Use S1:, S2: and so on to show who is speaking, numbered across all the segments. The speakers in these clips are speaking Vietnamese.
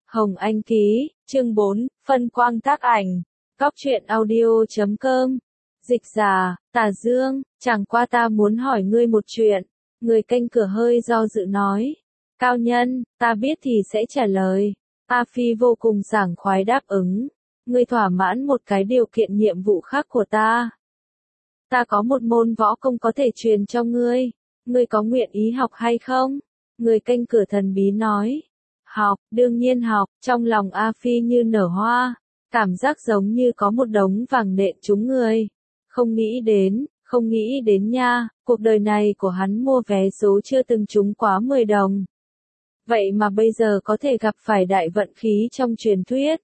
S1: Hồng Anh ký, chương 4, phân quang tác ảnh. Góc truyện audio.com. Dịch giả, Tà Dương, chẳng qua ta muốn hỏi ngươi một chuyện. Người canh cửa hơi do dự nói. Cao nhân, ta biết thì sẽ trả lời. A Phi vô cùng sảng khoái đáp ứng. Ngươi thỏa mãn một cái điều kiện nhiệm vụ khác của ta. Ta có một môn võ công có thể truyền cho ngươi. Ngươi có nguyện ý học hay không? Người canh cửa thần bí nói. Học, đương nhiên học, trong lòng A Phi như nở hoa, cảm giác giống như có một đống vàng nện trúng người. Không nghĩ đến nha, cuộc đời này của hắn mua vé số chưa từng trúng quá 10 đồng. Vậy mà bây giờ có thể gặp phải đại vận khí trong truyền thuyết.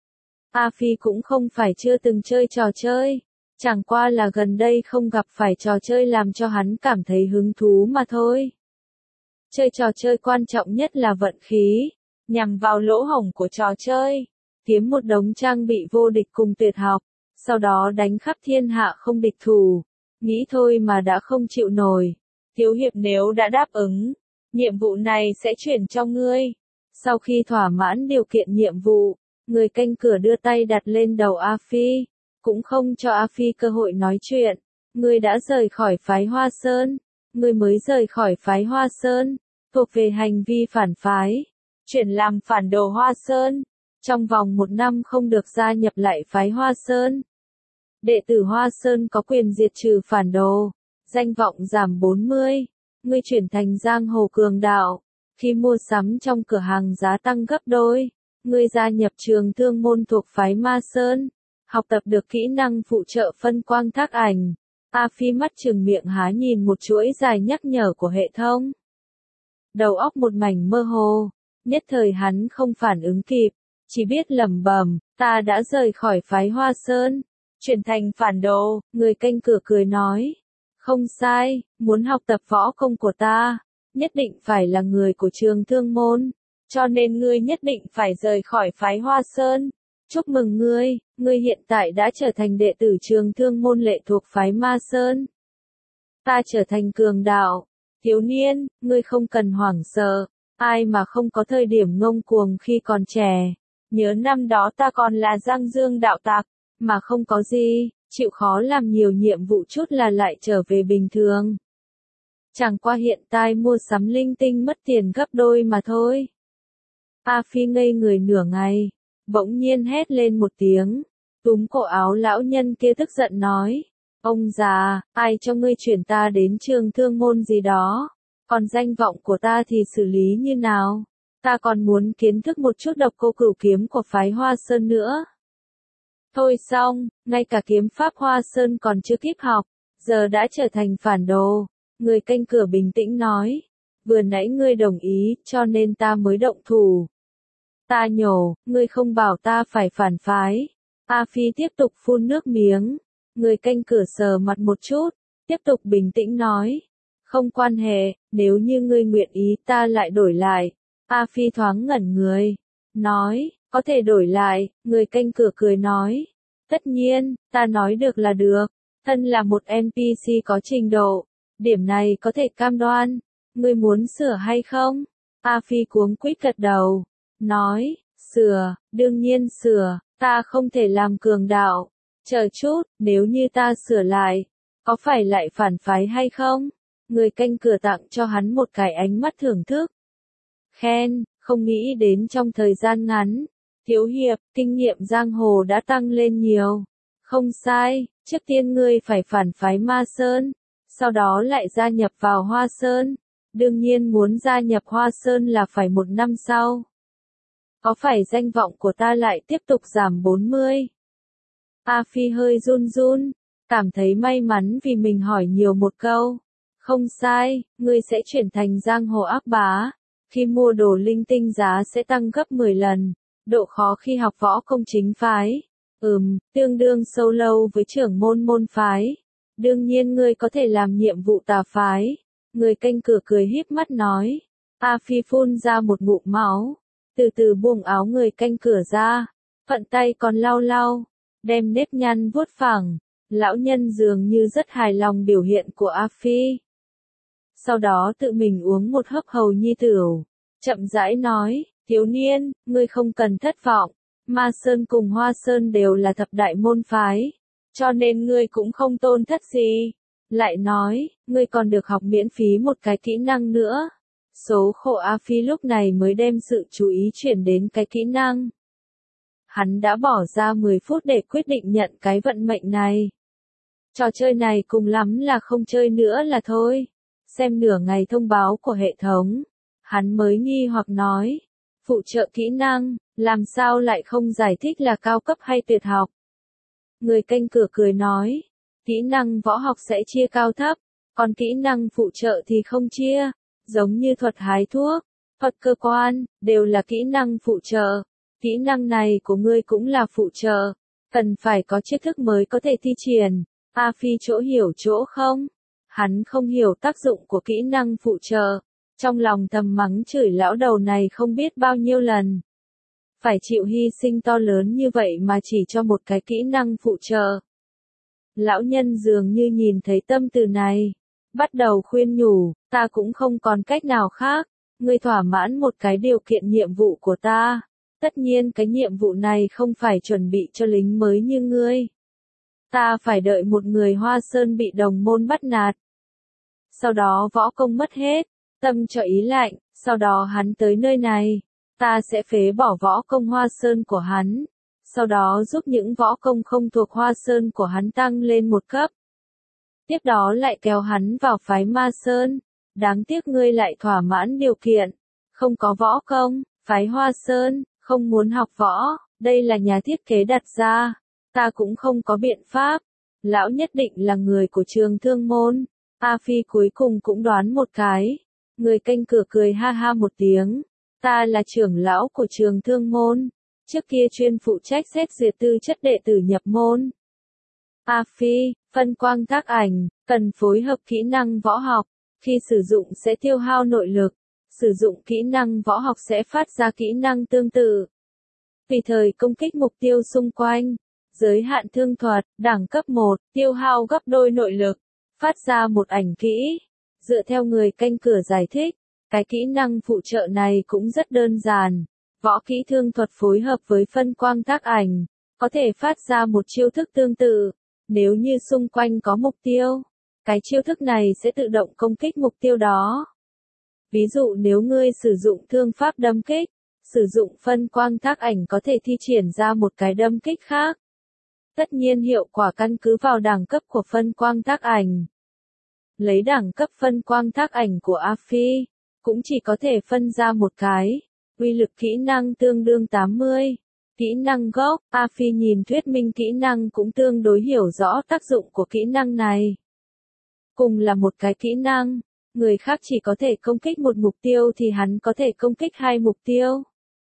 S1: A Phi cũng không phải chưa từng chơi trò chơi, chẳng qua là gần đây không gặp phải trò chơi làm cho hắn cảm thấy hứng thú mà thôi. Chơi trò chơi quan trọng nhất là vận khí, nhằm vào lỗ hổng của trò chơi, kiếm một đống trang bị vô địch cùng tuyệt học, sau đó đánh khắp thiên hạ không địch thủ. Nghĩ thôi mà đã không chịu nổi. Thiếu hiệp nếu đã đáp ứng, nhiệm vụ này sẽ chuyển cho ngươi. Sau khi thỏa mãn điều kiện nhiệm vụ, người canh cửa đưa tay đặt lên đầu A Phi, cũng không cho A Phi cơ hội nói chuyện. Ngươi đã rời khỏi phái Hoa Sơn, ngươi mới rời khỏi phái Hoa Sơn, thuộc về hành vi phản phái, chuyển làm phản đồ Hoa Sơn, trong vòng 1 năm không được gia nhập lại phái Hoa Sơn. Đệ tử Hoa Sơn có quyền diệt trừ phản đồ, danh vọng giảm 40, ngươi chuyển thành giang hồ cường đạo, khi mua sắm trong cửa hàng giá tăng gấp đôi, ngươi gia nhập trường thương môn thuộc phái Ma Sơn, học tập được kỹ năng phụ trợ phân quang thác ảnh. A Phi mắt trừng miệng há nhìn một chuỗi dài nhắc nhở của hệ thống. Đầu óc một mảnh mơ hồ, nhất thời hắn không phản ứng kịp, chỉ biết lẩm bẩm, ta đã rời khỏi phái Hoa Sơn, chuyển thành phản đồ. Người canh cửa cười nói, không sai, muốn học tập võ công của ta, nhất định phải là người của trường thương môn, cho nên ngươi nhất định phải rời khỏi phái Hoa Sơn. Chúc mừng ngươi hiện tại đã trở thành đệ tử trường thương môn lệ thuộc phái Ma Sơn. Ta trở thành cường đạo. Thiếu niên, ngươi không cần hoảng sợ, ai mà không có thời điểm ngông cuồng khi còn trẻ. Nhớ năm đó ta còn là Giang Dương đạo tặc, mà không có gì, chịu khó làm nhiều nhiệm vụ chút là lại trở về bình thường. Chẳng qua hiện tại mua sắm linh tinh mất tiền gấp đôi mà thôi. A Phi ngây người nửa ngày, bỗng nhiên hét lên một tiếng, túm cổ áo lão nhân kia tức giận nói, ông già, ai cho ngươi chuyển ta đến trường thương môn gì đó, còn danh vọng của ta thì xử lý như nào, ta còn muốn kiến thức một chút độc cô cửu kiếm của phái Hoa Sơn nữa. Thôi xong, ngay cả kiếm pháp Hoa Sơn còn chưa kịp học, giờ đã trở thành phản đồ. Người canh cửa bình tĩnh nói, vừa nãy ngươi đồng ý, cho nên ta mới động thủ. Ta nhổ, ngươi không bảo ta phải phản phái. A Phi tiếp tục phun nước miếng. Người canh cửa sờ mặt một chút, tiếp tục bình tĩnh nói, không quan hệ, nếu như ngươi nguyện ý ta lại đổi lại. A Phi thoáng ngẩn người, nói, có thể đổi lại. Người canh cửa cười nói, tất nhiên, ta nói được là được, thân là một NPC có trình độ, điểm này có thể cam đoan. Ngươi muốn sửa hay không? A Phi cuống quýt gật đầu, nói, sửa, đương nhiên sửa, ta không thể làm cường đạo. Chờ chút, nếu như ta sửa lại, có phải lại phản phái hay không? Người canh cửa tặng cho hắn một cái ánh mắt thưởng thức. Khen, không nghĩ đến trong thời gian ngắn, thiếu hiệp, kinh nghiệm giang hồ đã tăng lên nhiều. Không sai, trước tiên ngươi phải phản phái Ma Sơn, sau đó lại gia nhập vào Hoa Sơn. Đương nhiên muốn gia nhập Hoa Sơn là phải 1 năm sau. Có phải danh vọng của ta lại tiếp tục giảm 40? A Phi hơi run run, cảm thấy may mắn vì mình hỏi nhiều một câu. Không sai, ngươi sẽ chuyển thành giang hồ ác bá. Khi mua đồ linh tinh giá sẽ tăng gấp 10 lần. Độ khó khi học võ công chính phái. Tương đương sâu lâu với trưởng môn phái. Đương nhiên ngươi có thể làm nhiệm vụ tà phái. Người canh cửa cười híp mắt nói. A Phi phun ra một ngụm máu, từ từ buông áo người canh cửa ra, phận tay còn lau lau, đem nếp nhăn vuốt phẳng. Lão nhân dường như rất hài lòng biểu hiện của A Phi. Sau đó tự mình uống một hớp hầu nhi tửu, chậm rãi nói, Thiếu niên, ngươi không cần thất vọng. Ma Sơn cùng Hoa Sơn đều là thập đại môn phái, cho nên ngươi cũng không tổn thất gì. Lại nói, ngươi còn được học miễn phí một cái kỹ năng nữa. Số khổ A Phi lúc này mới đem sự chú ý chuyển đến cái kỹ năng. Hắn đã bỏ ra 10 phút để quyết định nhận cái vận mệnh này. Trò chơi này cùng lắm là không chơi nữa là thôi. Xem nửa ngày thông báo của hệ thống, hắn mới nghi hoặc nói. Phụ trợ kỹ năng, làm sao lại không giải thích là cao cấp hay tuyệt học? Người canh cửa cười nói, kỹ năng võ học sẽ chia cao thấp, còn kỹ năng phụ trợ thì không chia, giống như thuật hái thuốc, thuật cơ quan, đều là kỹ năng phụ trợ. Kỹ năng này của ngươi cũng là phụ trợ, cần phải có chiêu thức mới có thể thi triển. A Phi chỗ hiểu chỗ không? Hắn không hiểu tác dụng của kỹ năng phụ trợ. Trong lòng thầm mắng chửi lão đầu này không biết bao nhiêu lần. Phải chịu hy sinh to lớn như vậy mà chỉ cho một cái kỹ năng phụ trợ. Lão nhân dường như nhìn thấy tâm từ này. Bắt đầu khuyên nhủ, ta cũng không còn cách nào khác. Ngươi thỏa mãn một cái điều kiện nhiệm vụ của ta. Tất nhiên cái nhiệm vụ này không phải chuẩn bị cho lính mới như ngươi. Ta phải đợi một người Hoa Sơn bị đồng môn bắt nạt. Sau đó võ công mất hết. Tâm cho ý lạnh, sau đó hắn tới nơi này, ta sẽ phế bỏ võ công Hoa Sơn của hắn, sau đó giúp những võ công không thuộc Hoa Sơn của hắn tăng lên một cấp. Tiếp đó lại kéo hắn vào phái Ma Sơn, đáng tiếc ngươi lại thỏa mãn điều kiện, không có võ công, phái Hoa Sơn, không muốn học võ, đây là nhà thiết kế đặt ra, ta cũng không có biện pháp, lão nhất định là người của trường Thương Môn. A Phi cuối cùng cũng đoán một cái. Người canh cửa cười ha ha một tiếng. Ta là trưởng lão của trường Thương Môn. Trước kia chuyên phụ trách xét duyệt tư chất đệ tử nhập môn. A Phi, phân quang thác ảnh, cần phối hợp kỹ năng võ học. Khi sử dụng sẽ tiêu hao nội lực. Sử dụng kỹ năng võ học sẽ phát ra kỹ năng tương tự. Tùy thời công kích mục tiêu xung quanh. Giới hạn thương thuật, đẳng cấp 1, tiêu hao gấp đôi nội lực. Phát ra một ảnh kỹ. Dựa theo người canh cửa giải thích, cái kỹ năng phụ trợ này cũng rất đơn giản. Võ kỹ thương thuật phối hợp với phân quang thác ảnh, có thể phát ra một chiêu thức tương tự. Nếu như xung quanh có mục tiêu, cái chiêu thức này sẽ tự động công kích mục tiêu đó. Ví dụ nếu ngươi sử dụng thương pháp đâm kích, sử dụng phân quang thác ảnh có thể thi triển ra một cái đâm kích khác. Tất nhiên hiệu quả căn cứ vào đẳng cấp của phân quang thác ảnh. Lấy đẳng cấp phân quang thác ảnh của A Phi, cũng chỉ có thể phân ra một cái. Uy lực kỹ năng tương đương 80. Kỹ năng gốc, A Phi nhìn thuyết minh kỹ năng cũng tương đối hiểu rõ tác dụng của kỹ năng này. Cùng là một cái kỹ năng, người khác chỉ có thể công kích một mục tiêu thì hắn có thể công kích hai mục tiêu.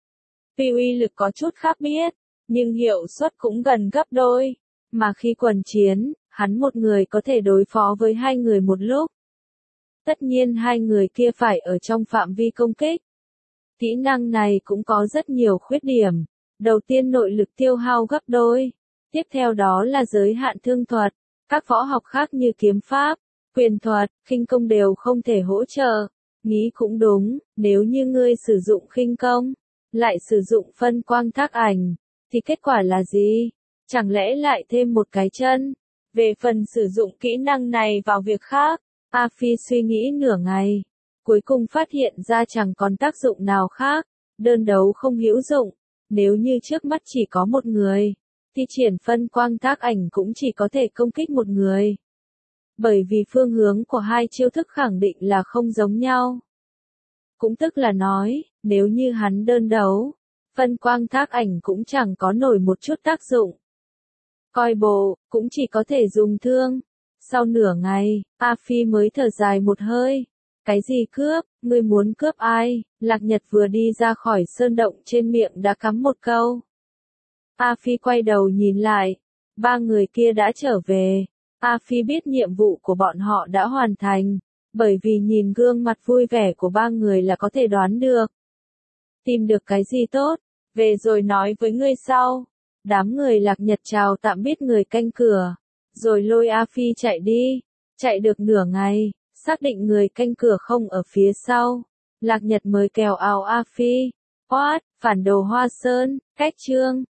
S1: Tuy uy lực có chút khác biệt, nhưng hiệu suất cũng gần gấp đôi. Mà khi quần chiến, hắn một người có thể đối phó với hai người một lúc. Tất nhiên hai người kia phải ở trong phạm vi công kích. Kỹ năng này cũng có rất nhiều khuyết điểm. Đầu tiên nội lực tiêu hao gấp đôi. Tiếp theo đó là giới hạn thương thuật. Các võ học khác như kiếm pháp, quyền thuật, khinh công đều không thể hỗ trợ. Nghĩ cũng đúng, nếu như ngươi sử dụng khinh công, lại sử dụng phân quang thác ảnh, thì kết quả là gì? Chẳng lẽ lại thêm một cái chân? Về phần sử dụng kỹ năng này vào việc khác, A Phi suy nghĩ nửa ngày, cuối cùng phát hiện ra chẳng còn tác dụng nào khác, đơn đấu không hữu dụng, nếu như trước mắt chỉ có một người, thì triển phân quang thác ảnh cũng chỉ có thể công kích một người. Bởi vì phương hướng của hai chiêu thức khẳng định là không giống nhau. Cũng tức là nói, nếu như hắn đơn đấu, phân quang thác ảnh cũng chẳng có nổi một chút tác dụng. Coi bộ, cũng chỉ có thể dùng thương. Sau nửa ngày, A Phi mới thở dài một hơi. Cái gì cướp, ngươi muốn cướp ai? Lạc Nhật vừa đi ra khỏi sơn động trên miệng đã cắm một câu. A Phi quay đầu nhìn lại. Ba người kia đã trở về. A Phi biết nhiệm vụ của bọn họ đã hoàn thành. Bởi vì nhìn gương mặt vui vẻ của ba người là có thể đoán được. Tìm được cái gì tốt? Về rồi nói với ngươi sau. Đám người Lạc Nhật chào tạm biệt người canh cửa, rồi lôi A Phi chạy đi. Chạy được nửa ngày, xác định người canh cửa không ở phía sau, Lạc Nhật mới kéo áo A Phi, What, phản đồ Hoa Sơn, cách chương.